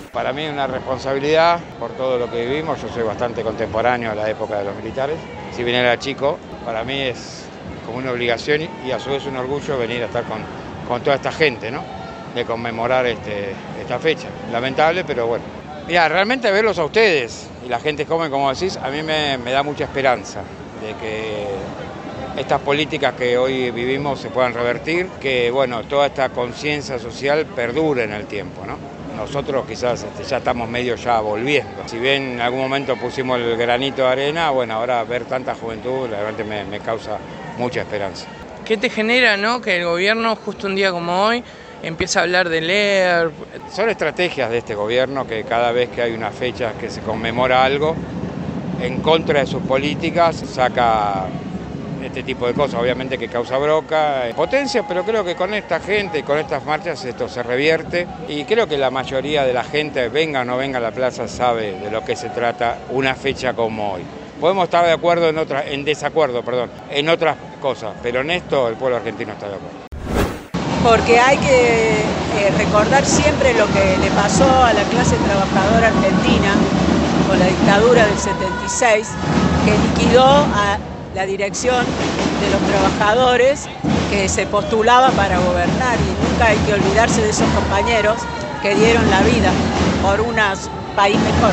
Para mí es una responsabilidad por todo lo que vivimos. Yo soy bastante contemporáneo a la época de los militares. Si bien era chico, para mí es como una obligación y a su vez un orgullo venir a estar con toda esta gente, ¿no? De conmemorar esta fecha. Lamentable, pero bueno. Mira, realmente verlos a ustedes y la gente joven, como decís, a mí me da mucha esperanza de que estas políticas que hoy vivimos se puedan revertir, que bueno, toda esta conciencia social perdure en el tiempo, ¿no? Nosotros quizás ya estamos medio ya volviendo. Si bien en algún momento pusimos el granito de arena, bueno, ahora ver tanta juventud realmente me causa mucha esperanza. ¿Qué te genera, no, que el gobierno justo un día como hoy empieza a hablar de leer? Son estrategias de este gobierno que cada vez que hay una fecha que se conmemora algo, en contra de sus políticas, saca este tipo de cosas, obviamente que causa bronca, potencia, pero creo que con esta gente y con estas marchas esto se revierte y creo que la mayoría de la gente, venga o no venga a la plaza, sabe de lo que se trata una fecha como hoy. Podemos estar de acuerdo en desacuerdo, en otras cosas, pero en esto el pueblo argentino está de acuerdo. Porque hay que recordar siempre lo que le pasó a la clase trabajadora argentina con la dictadura del 76, que liquidó a la dirección de los trabajadores que se postulaba para gobernar, y nunca hay que olvidarse de esos compañeros que dieron la vida por un país mejor.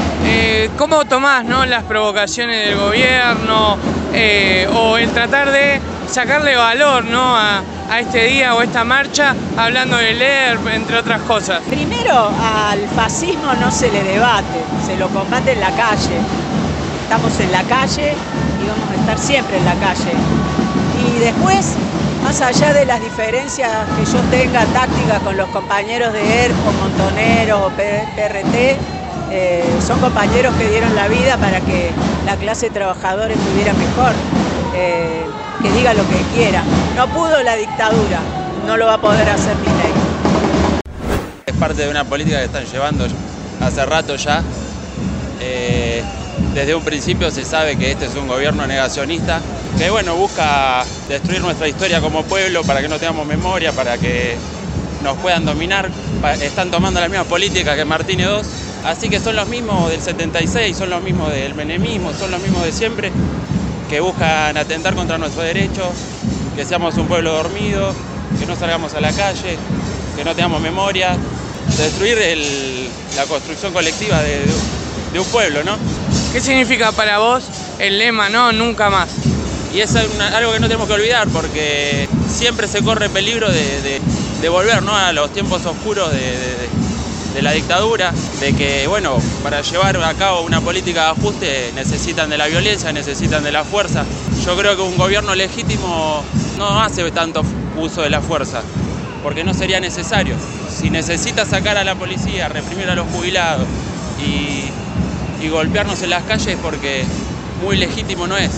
¿Cómo tomás, no, las provocaciones del gobierno o el tratar de sacarle valor, ¿no, a este día o esta marcha, hablando de leer, entre otras cosas? Primero, al fascismo no se le debate, se lo combate en la calle. Estamos en la calle y vamos a estar siempre en la calle. Y después, más allá de las diferencias que yo tenga tácticas con los compañeros de ERP o Montoneros o PRT, son compañeros que dieron la vida para que la clase trabajadora estuviera mejor, que diga lo que quiera. No pudo la dictadura, no lo va a poder hacer Milei. Es parte de una política que están llevando hace rato ya. Desde un principio se sabe que este es un gobierno negacionista, que bueno, busca destruir nuestra historia como pueblo para que no tengamos memoria, para que nos puedan dominar. Están tomando la misma política que Martínez II, así que son los mismos del 76, son los mismos del menemismo, son los mismos de siempre, que buscan atentar contra nuestros derechos, que seamos un pueblo dormido, que no salgamos a la calle, que no tengamos memoria, destruir la construcción colectiva de un pueblo, ¿no? ¿Qué significa para vos el lema, no, nunca más? Y es algo que no tenemos que olvidar, porque siempre se corre peligro de volver, ¿no?, a los tiempos oscuros de la dictadura, de que, bueno, para llevar a cabo una política de ajuste necesitan de la violencia, necesitan de la fuerza. Yo creo que un gobierno legítimo no hace tanto uso de la fuerza, porque no sería necesario. Si necesita sacar a la policía, reprimir a los jubilados y golpearnos en las calles, porque muy legítimo no es.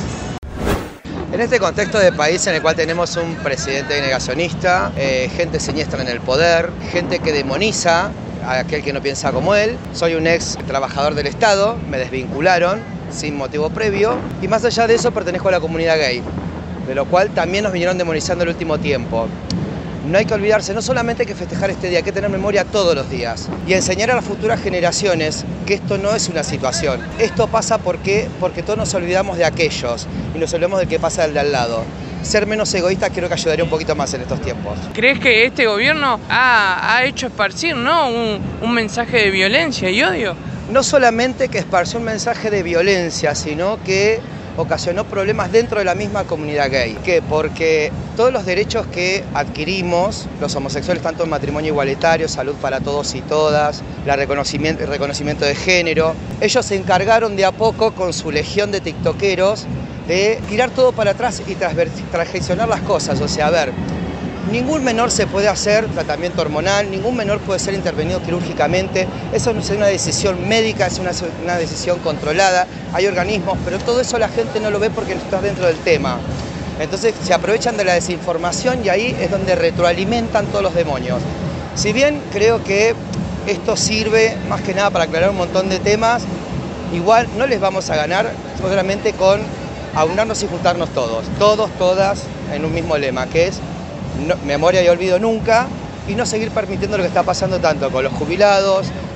En este contexto de país en el cual tenemos un presidente negacionista, gente siniestra en el poder, gente que demoniza a aquel que no piensa como él. Soy un ex trabajador del Estado, me desvincularon sin motivo previo y más allá de eso pertenezco a la comunidad gay, de lo cual también nos vinieron demonizando el último tiempo. No hay que olvidarse, no solamente hay que festejar este día, hay que tener memoria todos los días y enseñar a las futuras generaciones que esto no es una situación. Esto pasa porque todos nos olvidamos de aquellos y nos olvidamos del que pasa al de al lado. Ser menos egoístas creo que ayudaría un poquito más en estos tiempos. ¿Crees que este gobierno ha hecho esparcir, ¿no?, un mensaje de violencia y odio? No solamente que esparció un mensaje de violencia, sino que ocasionó problemas dentro de la misma comunidad gay. ¿Qué? Porque todos los derechos que adquirimos, los homosexuales, tanto en matrimonio igualitario, salud para todos y todas, el reconocimiento de género, ellos se encargaron de a poco con su legión de tiktokeros de tirar todo para atrás y transgresionar las cosas. O sea, a ver, ningún menor se puede hacer tratamiento hormonal, ningún menor puede ser intervenido quirúrgicamente, eso no es una decisión médica, es una decisión controlada, hay organismos, pero todo eso la gente no lo ve porque no está dentro del tema. Entonces se aprovechan de la desinformación y ahí es donde retroalimentan todos los demonios. Si bien creo que esto sirve más que nada para aclarar un montón de temas, igual no les vamos a ganar solamente con aunarnos y juntarnos todos, todas, en un mismo lema, que es no, memoria y olvido nunca, y no seguir permitiendo lo que está pasando tanto con los jubilados,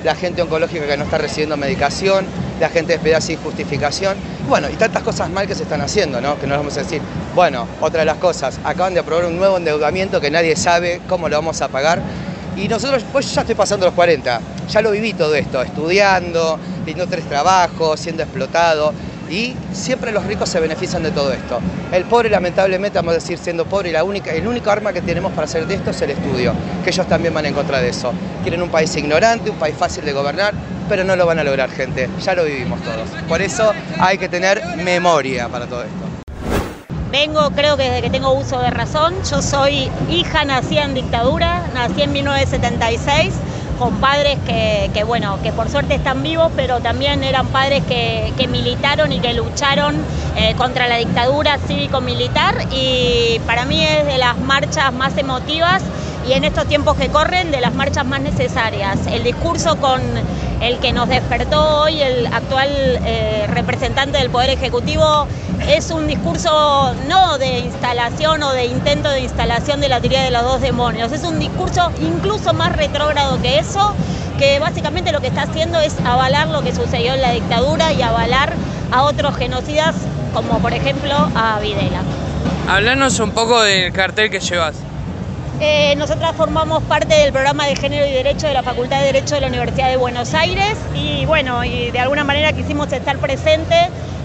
la gente oncológica que no está recibiendo medicación, la gente despedida sin justificación, bueno, y tantas cosas mal que se están haciendo, ¿no? Que no vamos a decir. Bueno, otra de las cosas, acaban de aprobar un nuevo endeudamiento que nadie sabe cómo lo vamos a pagar, y nosotros, pues yo ya estoy pasando los 40, ya lo viví todo esto, estudiando, teniendo 3 trabajos, siendo explotado, y siempre los ricos se benefician de todo esto. El pobre, lamentablemente, vamos a decir, siendo pobre, el único arma que tenemos para hacer de esto es el estudio, que ellos también van en contra de eso. Quieren un país ignorante, un país fácil de gobernar, pero no lo van a lograr, gente, ya lo vivimos todos. Por eso hay que tener memoria para todo esto. Vengo, creo que desde que tengo uso de razón. Yo soy hija nacida en dictadura, nací en 1976, con padres que por suerte están vivos, pero también eran padres que militaron y que lucharon contra la dictadura cívico-militar, y para mí es de las marchas más emotivas y en estos tiempos que corren, de las marchas más necesarias. El discurso con el que nos despertó hoy el actual representante del Poder Ejecutivo es un discurso no de instalación o de intento de instalación de la teoría de los 2 demonios, es un discurso incluso más retrógrado que eso, que básicamente lo que está haciendo es avalar lo que sucedió en la dictadura y avalar a otros genocidas, como por ejemplo a Videla. Hablanos un poco del cartel que llevas. Nosotras formamos parte del programa de Género y Derecho de la Facultad de Derecho de la Universidad de Buenos Aires, y bueno, y de alguna manera quisimos estar presentes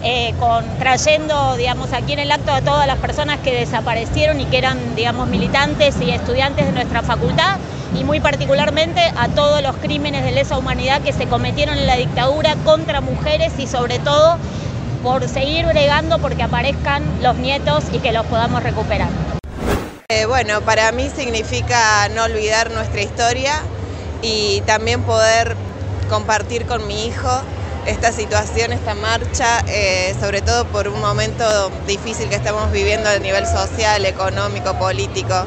trayendo, digamos, aquí en el acto a todas las personas que desaparecieron y que eran, digamos, militantes y estudiantes de nuestra facultad, y muy particularmente a todos los crímenes de lesa humanidad que se cometieron en la dictadura contra mujeres, y sobre todo por seguir bregando porque aparezcan los nietos y que los podamos recuperar. Bueno, para mí significa no olvidar nuestra historia y también poder compartir con mi hijo esta situación, esta marcha, sobre todo por un momento difícil que estamos viviendo a nivel social, económico, político,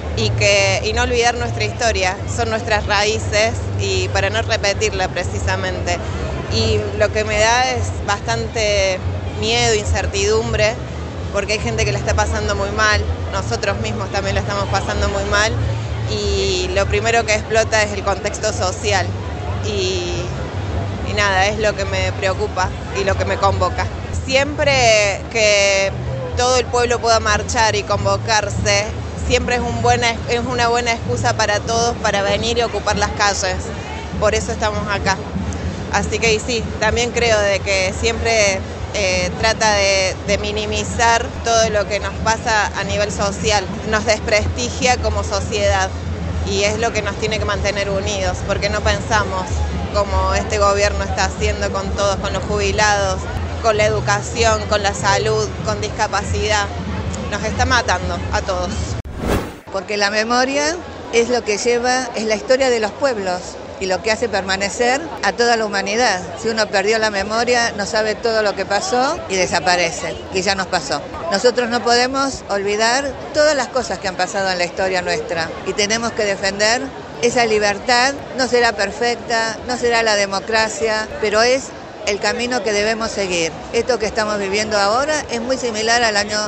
y no olvidar nuestra historia, son nuestras raíces, y para no repetirla precisamente. Y lo que me da es bastante miedo, incertidumbre, porque hay gente que la está pasando muy mal, nosotros mismos también la estamos pasando muy mal, y lo primero que explota es el contexto social, y nada, es lo que me preocupa y lo que me convoca. Siempre que todo el pueblo pueda marchar y convocarse, siempre es una buena excusa para todos para venir y ocupar las calles, por eso estamos acá. Así que sí, también creo de que siempre trata de minimizar todo lo que nos pasa a nivel social, nos desprestigia como sociedad, y es lo que nos tiene que mantener unidos, porque no pensamos como este gobierno está haciendo con todos, con los jubilados, con la educación, con la salud, con discapacidad. Nos está matando a todos. Porque la memoria es lo que lleva, es la historia de los pueblos y lo que hace permanecer a toda la humanidad. Si uno perdió la memoria, no sabe todo lo que pasó y desaparece, que ya nos pasó. Nosotros no podemos olvidar todas las cosas que han pasado en la historia nuestra, y tenemos que defender esa libertad. No será perfecta, no será la democracia, pero es el camino que debemos seguir. Esto que estamos viviendo ahora es muy similar al año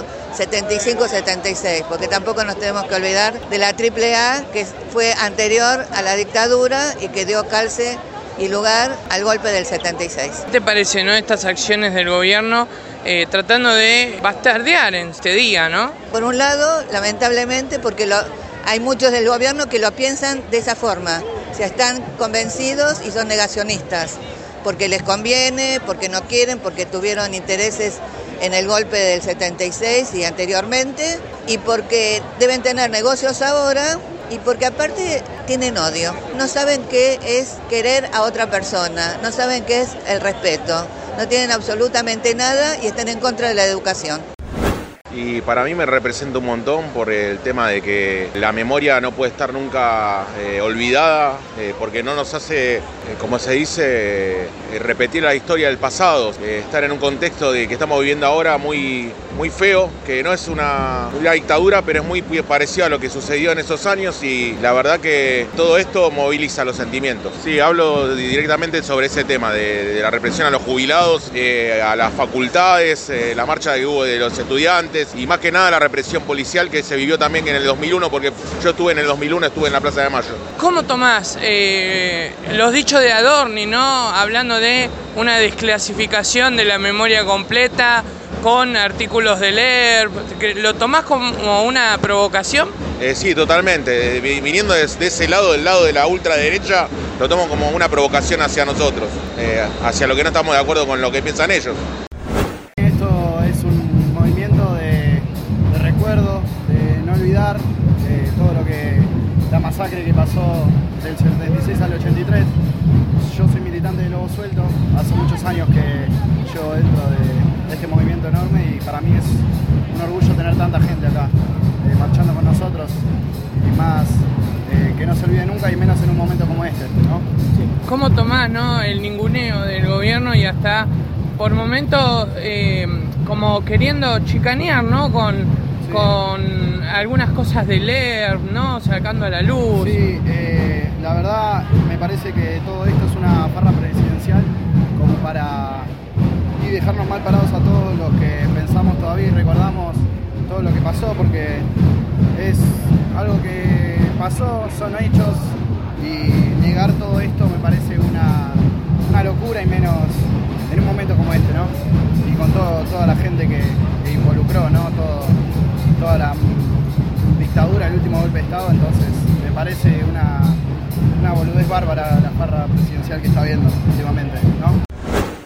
75-76, porque tampoco nos tenemos que olvidar de la AAA, que fue anterior a la dictadura y que dio calce y lugar al golpe del 76. ¿Qué te parece, no, estas acciones del gobierno tratando de bastardear en este día, no? Por un lado, lamentablemente, porque hay muchos del gobierno que lo piensan de esa forma, o sea, están convencidos y son negacionistas, porque les conviene, porque no quieren, porque tuvieron intereses en el golpe del 76 y anteriormente, y porque deben tener negocios ahora, y porque aparte tienen odio. No saben qué es querer a otra persona, no saben qué es el respeto, no tienen absolutamente nada y están en contra de la educación. Y para mí me representa un montón por el tema de que la memoria no puede estar nunca olvidada, porque no nos hace, como se dice, repetir la historia del pasado, estar en un contexto de que estamos viviendo ahora muy feo, que no es una dictadura, pero es muy parecido a lo que sucedió en esos años, y la verdad que todo esto moviliza los sentimientos. Sí, hablo directamente sobre ese tema de la represión a los jubilados, a las facultades, la marcha que hubo de los estudiantes, estudiantes y más que nada la represión policial que se vivió también en el 2001, porque yo estuve en el 2001, estuve en la Plaza de Mayo. ¿Cómo tomás los dichos de Adorni, ¿no? Hablando de una desclasificación de la memoria completa con artículos del ERP, ¿lo tomás como una provocación? Sí, totalmente. Viniendo de ese lado, del lado de la ultraderecha, lo tomo como una provocación hacia nosotros, hacia lo que no estamos de acuerdo con lo que piensan ellos. Esto es un movimiento de recuerdo, de no olvidar todo lo que la masacre que pasó del 76 al 83. Yo soy militante de Lobo Suelto, hace muchos años que yo dentro de este movimiento enorme y para mí es un orgullo tener tanta gente acá marchando con nosotros y más que no se olvide nunca y menos en un momento como este, ¿no? Sí. ¿Cómo tomás, no, el ninguneo del gobierno y hasta por momentos como queriendo chicanear, ¿no? Con algunas cosas del ERP, ¿no? Sacando a la luz. Sí, la verdad me parece que todo esto es una farra presidencial como para dejarnos mal parados a todos los que pensamos todavía y recordamos todo lo que pasó, porque es algo que pasó, son hechos y negar todo esto me parece una locura y menos en un momento como este, ¿no? Y con toda la gente que involucró, ¿no? Toda la dictadura, el último golpe de Estado, entonces me parece una boludez bárbara la farra presidencial que está viendo últimamente, ¿no?